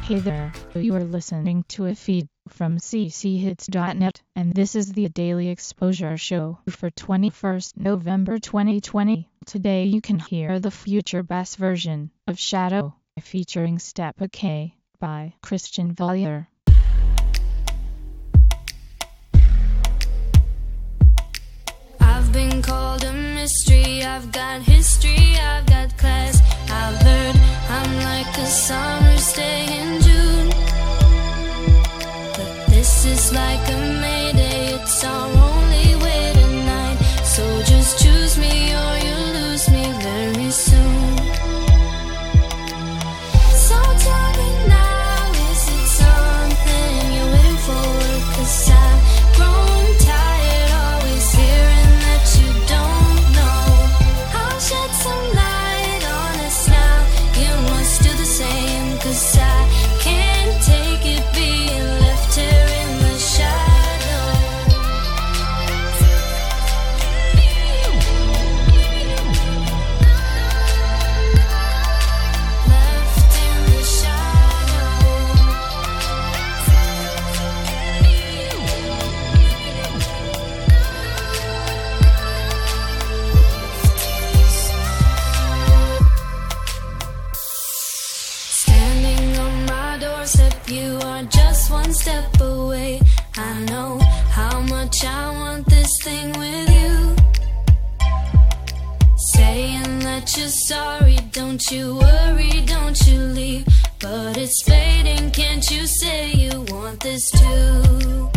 Hey there, you are listening to a feed from cchits.net, and this is the Daily Exposure Show for 21st November 2020. Today you can hear the future bass version of Shadow, featuring Step OK by Christian Valier. I've been called a mystery, I've got history, I've got class. I've heard I'm like a summer's day in June, but this is like a Mayday, it's our only way tonight. So just choose me or you'll lose me very soon. So tell me now, is it something you're waiting for? 'Cause I've grown tired always hearing that you don't know. I'll shed some light on us now, you must do the same. 'Cause I can't take it being left here in the shadow. Left in the shadow. Standing on my doorstep, you are just one step away. I know how much I want this thing with you. Saying that you're sorry, don't you worry, don't you leave. But it's fading, can't you say you want this too?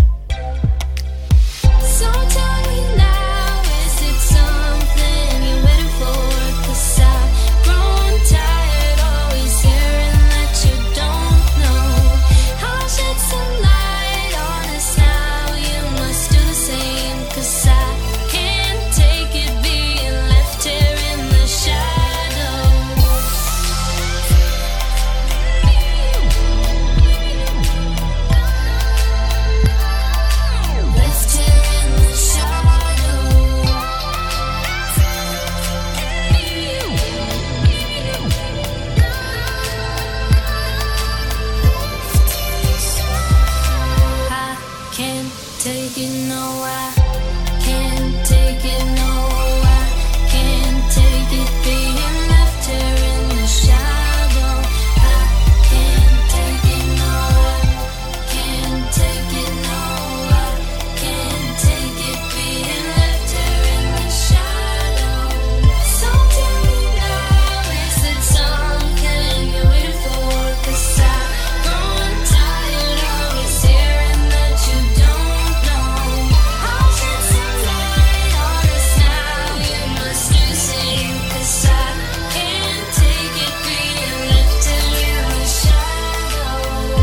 So tell me now, is it something you're waiting for? 'Cause I've grown tired always hearing that you don't know. I'll shed some light on us now, you must do the same. 'Cause I can't take it being left here in the shadow. Left here in the shadow. I can't take it, no, I can't take it, no, I can't take it being left here in the shadow. I can't take it, no, I can't take it, no, I can't take it being left here in the shadow. So tell me now, is it something you're waiting for? 'Cause I've grown tired always hearing that you don't know. I'll shed some light on us now, you must do the same. 'Cause I can't take it being left here in the shadow.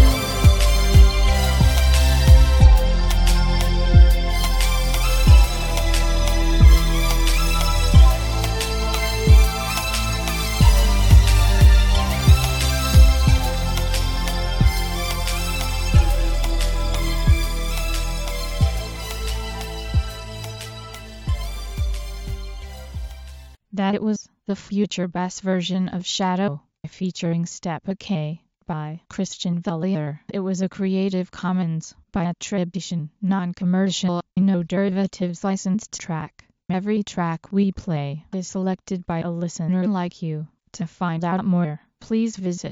That was the future bass version of Shadow, featuring Step OK by Christian Valier. It was a Creative Commons by attribution, non-commercial, no derivatives licensed track. Every track we play is selected by a listener like you. To find out more, please visit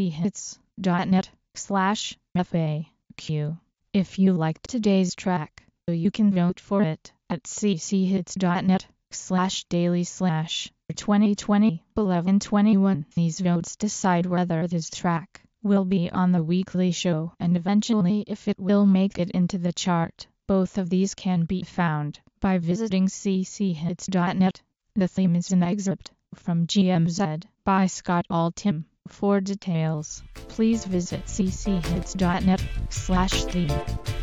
cchits.net/FAQ. If you liked today's track, you can vote for it at cchits.net/daily/2020-1121. These votes decide whether this track will be on the weekly show and eventually if it will make it into the chart. Both of these can be found by visiting cchits.net. The theme is an excerpt from GMZ by Scott Altham. For details, please visit cchits.net/theme.